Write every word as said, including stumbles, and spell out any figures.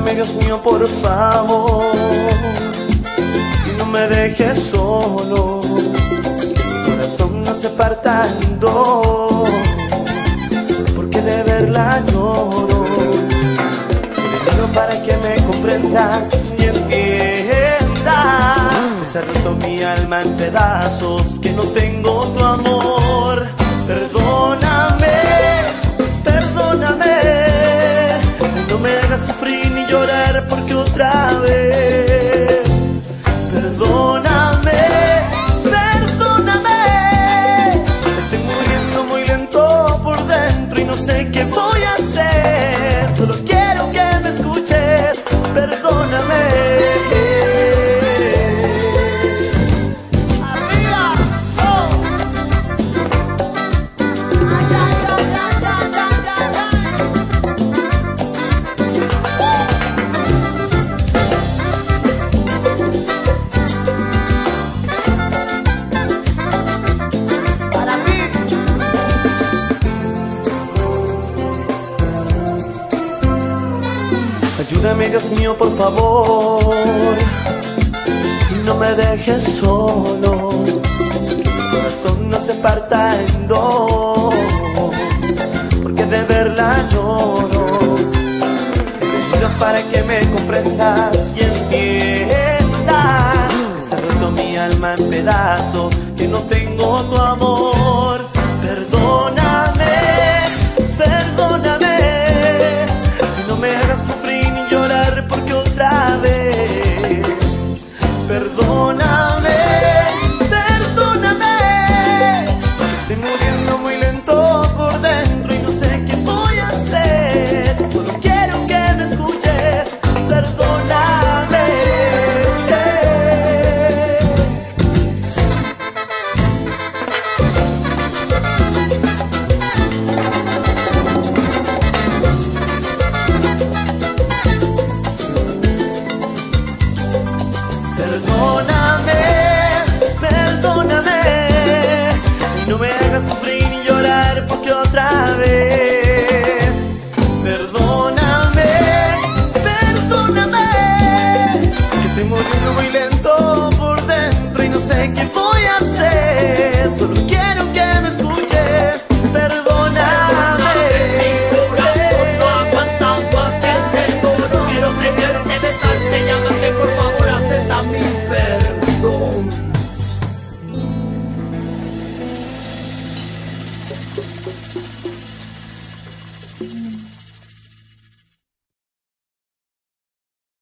Ayúdame, Dios mío, por favor, y no me dejes solo. Mi corazón no se parta en dos, porque de verla lloro. Te pido para que me comprendas y entiendas que se ha roto mi alma en pedazos, que no tengo tu amor. Perdóname, perdóname, no me hagas sufrir ni llorar porque otra vez. Perdóname, perdóname, estoy muriendo muy lento por dentro y no sé qué voy a hacer. Solo quiero que me escuches, perdóname. Ayúdame, Dios mío, por favor, y no me dejes solo. Mi corazón no se parta en dos, porque de verla lloro. Te pido para que me comprendas y entiendas que se ha roto mi alma en pedazos, que no tengo tu amor. Perdóname, perdóname, no me hagas sufrir ni llorar porque otra vez. Perdóname, perdóname, estoy muriendo muy lento por dentro y no sé qué voy a hacer. Solo quiero que me escuches, perdóname. Perdóname, perdóname, no me hagas sufrir ni llorar porque otra vez. Perdóname, perdóname, que estoy muriendo muy lento por dentro y no sé qué voy a hacer. Solo